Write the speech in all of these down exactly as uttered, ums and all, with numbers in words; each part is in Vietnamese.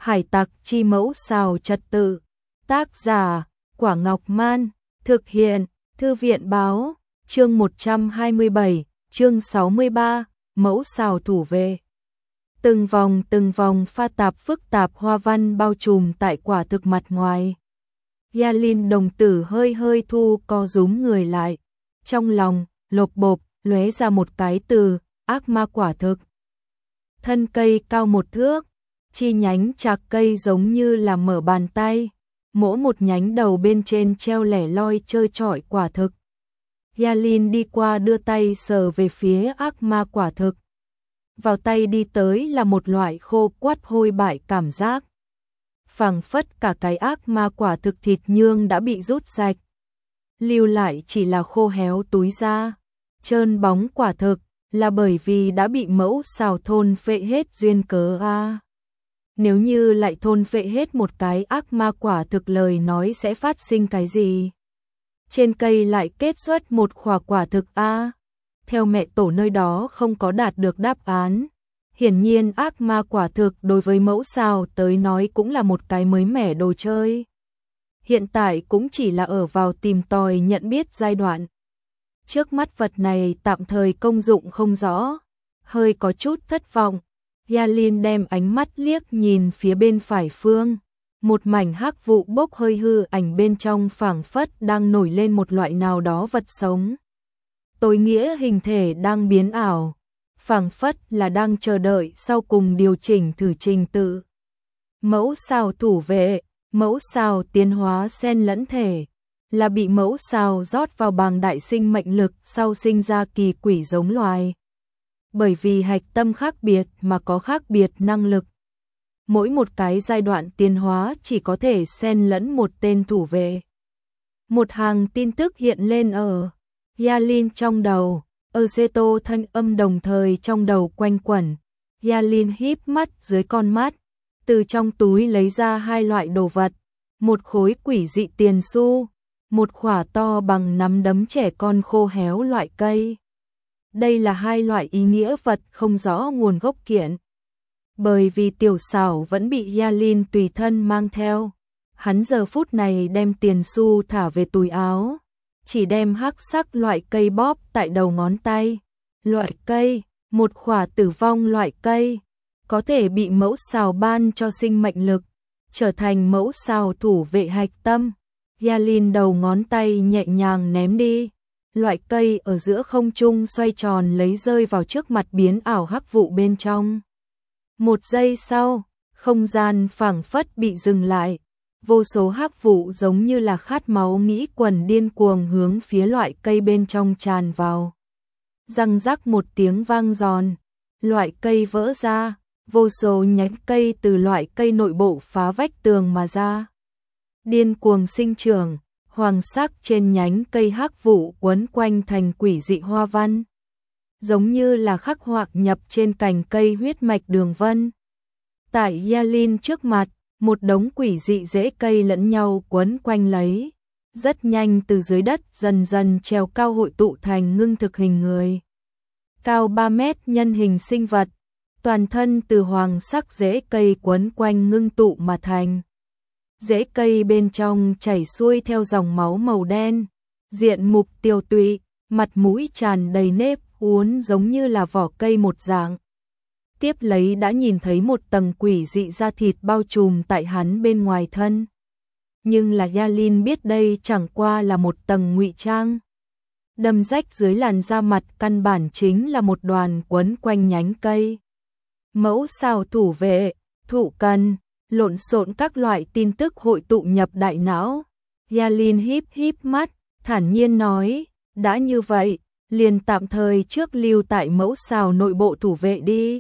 Hải tặc chi mẫu xào trật tự. Tác giả, Quả Ngọc Man. Thực hiện, Thư viện Báo. Chương một trăm hai mươi bảy, chương sáu mươi ba, mẫu xào thủ vệ. Từng vòng từng vòng pha tạp phức tạp hoa văn bao trùm tại quả thực mặt ngoài. Yalin đồng tử hơi hơi thu co rúm người lại. Trong lòng, lộp bộp, lóe ra một cái từ, ác ma quả thực. Thân cây cao một thước, chi nhánh chạc cây giống như là mở bàn tay, mỗi một nhánh đầu bên trên treo lẻ loi trơ trọi quả thực. Yalin đi qua đưa tay sờ về phía ác ma quả thực. Vào tay đi tới là một loại khô quắt hôi bại cảm giác. Phảng phất cả cái ác ma quả thực thịt nhương đã bị rút sạch. Lưu lại chỉ là khô héo túi da. Trơn bóng quả thực là bởi vì đã bị mẫu xào thôn phệ hết duyên cớ a. À. Nếu như lại thôn phệ hết một cái ác ma quả thực lời nói sẽ phát sinh cái gì? Trên cây lại kết xuất một khỏa quả thực a. À. Theo mẹ tổ nơi đó không có đạt được đáp án. Hiển nhiên ác ma quả thực đối với mẫu xào tới nói cũng là một cái mới mẻ đồ chơi. Hiện tại cũng chỉ là ở vào tìm tòi nhận biết giai đoạn. Trước mắt vật này tạm thời công dụng không rõ, hơi có chút thất vọng. Yalin đem ánh mắt liếc nhìn phía bên phải phương, một mảnh hắc vụ bốc hơi hư ảnh bên trong phảng phất đang nổi lên một loại nào đó vật sống. Tối nghĩa hình thể đang biến ảo, phảng phất là đang chờ đợi sau cùng điều chỉnh thử trình tự. Mẫu xào thủ vệ, mẫu xào tiến hóa xen lẫn thể, là bị mẫu xào rót vào bàng đại sinh mệnh lực sau sinh ra kỳ quỷ giống loài. Bởi vì hạch tâm khác biệt mà có khác biệt năng lực. Mỗi một cái giai đoạn tiến hóa chỉ có thể xen lẫn một tên thủ vệ. Một hàng tin tức hiện lên ở Yalin trong đầu, Ezeto thanh âm đồng thời trong đầu quanh quẩn. Yalin híp mắt dưới con mắt, từ trong túi lấy ra hai loại đồ vật, một khối quỷ dị tiền xu, một khỏa to bằng nắm đấm trẻ con khô héo loại cây. Đây là hai loại ý nghĩa vật không rõ nguồn gốc kiện. Bởi vì tiểu xảo vẫn bị Yalin tùy thân mang theo, hắn giờ phút này đem tiền xu thả về túi áo, chỉ đem hắc sắc loại cây bóp tại đầu ngón tay. Loại cây, một khỏa tử vong loại cây, có thể bị mẫu xào ban cho sinh mệnh lực, trở thành mẫu xào thủ vệ hạch tâm. Yalin đầu ngón tay nhẹ nhàng ném đi. Loại cây ở giữa không trung xoay tròn lấy rơi vào trước mặt biến ảo hắc vụ bên trong. Một giây sau, không gian phảng phất bị dừng lại. Vô số hắc vụ giống như là khát máu nghĩ quần điên cuồng hướng phía loại cây bên trong tràn vào. Răng rắc một tiếng vang giòn, loại cây vỡ ra, vô số nhánh cây từ loại cây nội bộ phá vách tường mà ra. Điên cuồng sinh trưởng, hoàng sắc trên nhánh cây hắc vụ quấn quanh thành quỷ dị hoa văn, giống như là khắc họa nhập trên cành cây huyết mạch đường vân. Tại Yalin trước mặt, một đống quỷ dị rễ cây lẫn nhau quấn quanh lấy, rất nhanh từ dưới đất dần dần trèo cao hội tụ thành ngưng thực hình người. Cao ba mét nhân hình sinh vật, toàn thân từ hoàng sắc rễ cây quấn quanh ngưng tụ mà thành. Rễ cây bên trong chảy xuôi theo dòng máu màu đen, diện mục tiêu tụy, mặt mũi tràn đầy nếp uốn giống như là vỏ cây một dạng. Tiếp lấy đã nhìn thấy một tầng quỷ dị da thịt bao trùm tại hắn bên ngoài thân. Nhưng là Yalin biết đây chẳng qua là một tầng ngụy trang. Đâm rách dưới làn da mặt căn bản chính là một đoàn quấn quanh nhánh cây. Mẫu xào thủ vệ, thụ cần, lộn xộn các loại tin tức hội tụ nhập đại não. Yalin híp híp mắt, thản nhiên nói, đã như vậy, liền tạm thời trước lưu tại mẫu xào nội bộ thủ vệ đi.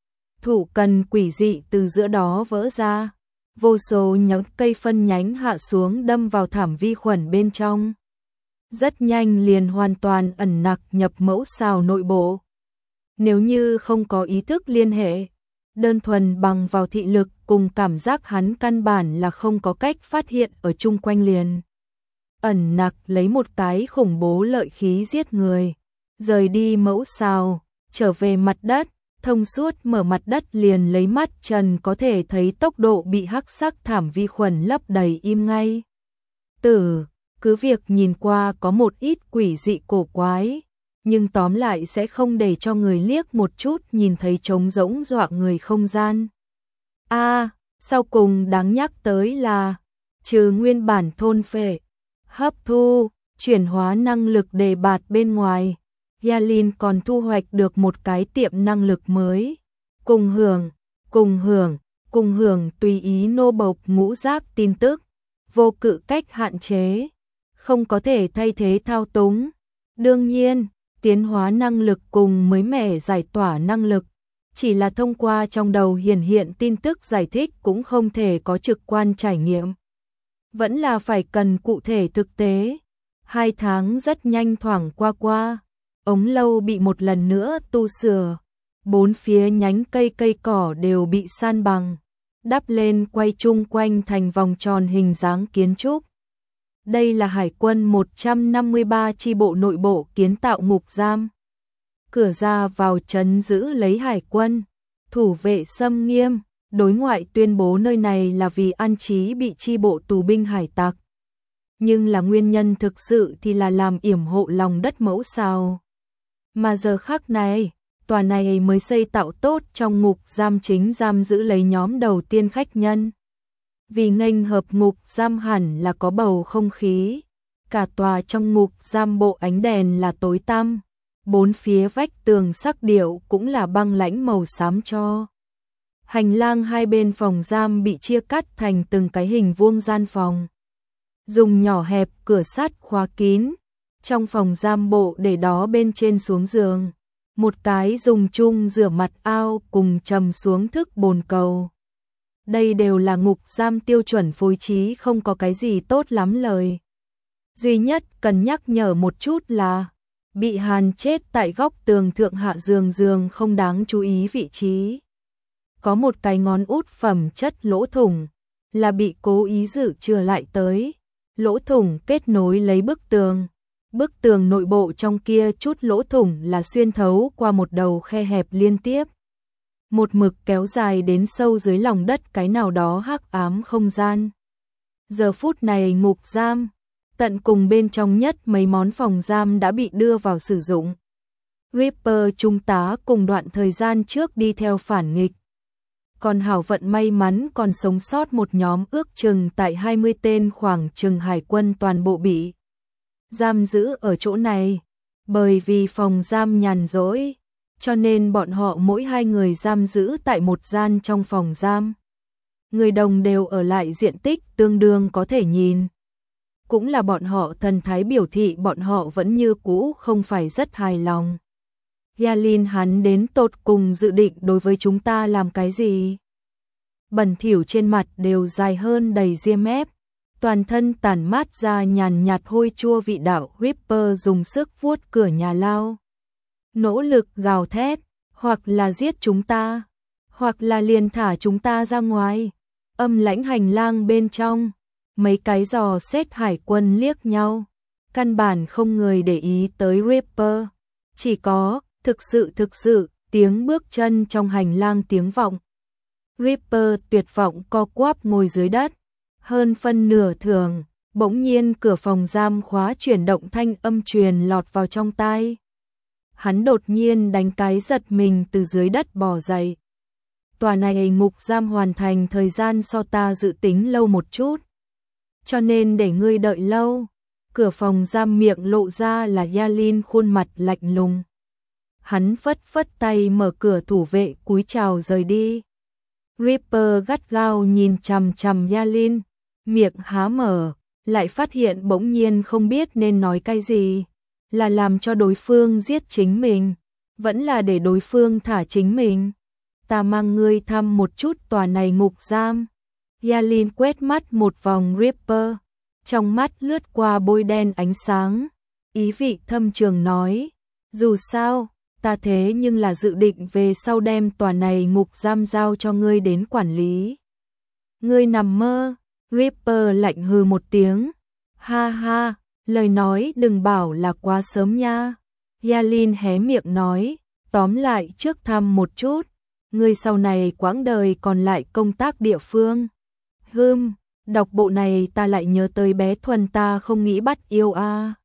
Thụ cần quỷ dị từ giữa đó vỡ ra, vô số nhánh cây phân nhánh hạ xuống đâm vào thảm vi khuẩn bên trong. Rất nhanh liền hoàn toàn ẩn nặc nhập mẫu xào nội bộ. Nếu như không có ý thức liên hệ, đơn thuần bằng vào thị lực cùng cảm giác hắn căn bản là không có cách phát hiện ở chung quanh liền. Ẩn nặc lấy một cái khủng bố lợi khí giết người, rời đi mẫu xào, trở về mặt đất, thông suốt mở mặt đất liền lấy mắt trần có thể thấy tốc độ bị hắc sắc thảm vi khuẩn lấp đầy im ngay. Tử, cứ việc nhìn qua có một ít quỷ dị cổ quái, nhưng tóm lại sẽ không để cho người liếc một chút nhìn thấy trống rỗng dọa người không gian. A, à, sau cùng đáng nhắc tới là, trừ nguyên bản thôn phệ, hấp thu, chuyển hóa năng lực đề bạt bên ngoài, Yalin còn thu hoạch được một cái tiệm năng lực mới. Cùng hưởng, cùng hưởng, cùng hưởng tùy ý nô bộc ngũ giác tin tức, vô cự cách hạn chế, không có thể thay thế thao túng. Đương nhiên, tiến hóa năng lực cùng mới mẻ giải tỏa năng lực, chỉ là thông qua trong đầu hiển hiện tin tức giải thích cũng không thể có trực quan trải nghiệm. Vẫn là phải cần cụ thể thực tế. Hai tháng rất nhanh thoảng qua qua, ống lâu bị một lần nữa tu sửa, bốn phía nhánh cây cây cỏ đều bị san bằng, đắp lên quay chung quanh thành vòng tròn hình dáng kiến trúc. Đây là Hải quân một trăm năm mươi ba chi bộ nội bộ kiến tạo ngục giam. Cửa ra vào trấn giữ lấy hải quân, thủ vệ xâm nghiêm, đối ngoại tuyên bố nơi này là vì an trí bị chi bộ tù binh hải tặc. Nhưng là nguyên nhân thực sự thì là làm yểm hộ lòng đất mẫu sao. Mà giờ khắc này, tòa này mới xây tạo tốt trong ngục giam chính giam giữ lấy nhóm đầu tiên khách nhân. Vì nghênh hợp ngục giam hẳn là có bầu không khí, cả tòa trong ngục giam bộ ánh đèn là tối tăm, bốn phía vách tường sắc điệu cũng là băng lãnh màu xám cho. Hành lang hai bên phòng giam bị chia cắt thành từng cái hình vuông gian phòng. Dùng nhỏ hẹp cửa sắt khóa kín, trong phòng giam bộ để đó bên trên xuống giường, một cái dùng chung rửa mặt ao cùng trầm xuống thức bồn cầu. Đây đều là ngục giam tiêu chuẩn phối trí, không có cái gì tốt lắm lời. Duy nhất cần nhắc nhở một chút là bị hàn chết tại góc tường thượng hạ giường giường không đáng chú ý vị trí. Có một cái ngón út phẩm chất lỗ thủng, là bị cố ý dự chừa lại tới. Lỗ thủng kết nối lấy bức tường. Bức tường nội bộ trong kia chút lỗ thủng là xuyên thấu qua một đầu khe hẹp liên tiếp. Một mực kéo dài đến sâu dưới lòng đất cái nào đó hắc ám không gian. Giờ phút này ngục giam, tận cùng bên trong nhất mấy món phòng giam đã bị đưa vào sử dụng. Ripper trung tá cùng đoạn thời gian trước đi theo phản nghịch. Còn hảo vận may mắn còn sống sót một nhóm ước chừng tại hai mươi tên khoảng chừng hải quân toàn bộ bị giam giữ ở chỗ này. Bởi vì phòng giam nhàn rỗi, cho nên bọn họ mỗi hai người giam giữ tại một gian trong phòng giam. Người đồng đều ở lại diện tích tương đương có thể nhìn. Cũng là bọn họ thần thái biểu thị bọn họ vẫn như cũ không phải rất hài lòng. Yalin hắn đến tột cùng dự định đối với chúng ta làm cái gì? Bẩn thỉu trên mặt đều dài hơn đầy ria mép, toàn thân tản mát ra nhàn nhạt hôi chua vị đạo. Ripper dùng sức vuốt cửa nhà lao, nỗ lực gào thét, hoặc là giết chúng ta, hoặc là liền thả chúng ta ra ngoài. Âm lãnh hành lang bên trong, mấy cái giò xét hải quân liếc nhau, căn bản không người để ý tới Ripper, chỉ có thực sự thực sự tiếng bước chân trong hành lang tiếng vọng. Ripper tuyệt vọng co quắp ngồi dưới đất, hơn phân nửa thường, bỗng nhiên cửa phòng giam khóa chuyển động thanh âm truyền lọt vào trong tai. Hắn đột nhiên đánh cái giật mình từ dưới đất bò dậy. Tòa này ngục giam hoàn thành thời gian so ta dự tính lâu một chút, cho nên để ngươi đợi lâu. Cửa phòng giam miệng lộ ra là Yalin khuôn mặt lạnh lùng. Hắn phất phất tay mở cửa, thủ vệ cúi chào rời đi. Ripper gắt gao nhìn chằm chằm Yalin, miệng há mở, lại phát hiện bỗng nhiên không biết nên nói cái gì, là làm cho đối phương giết chính mình, vẫn là để đối phương thả chính mình. Ta mang ngươi thăm một chút tòa này ngục giam. Yalin quét mắt một vòng Ripper, trong mắt lướt qua bôi đen ánh sáng, ý vị thâm trường nói, dù sao, ta thế nhưng là dự định về sau đem tòa này ngục giam giao cho ngươi đến quản lý. Ngươi nằm mơ. Ripper lạnh hừ một tiếng, ha ha, lời nói đừng bảo là quá sớm nha. Yalin hé miệng nói, Tóm lại trước thăm một chút, ngươi sau này quãng đời còn lại công tác địa phương. Hừm, đọc bộ này ta lại nhớ tới bé Thuần ta không nghĩ bắt yêu a.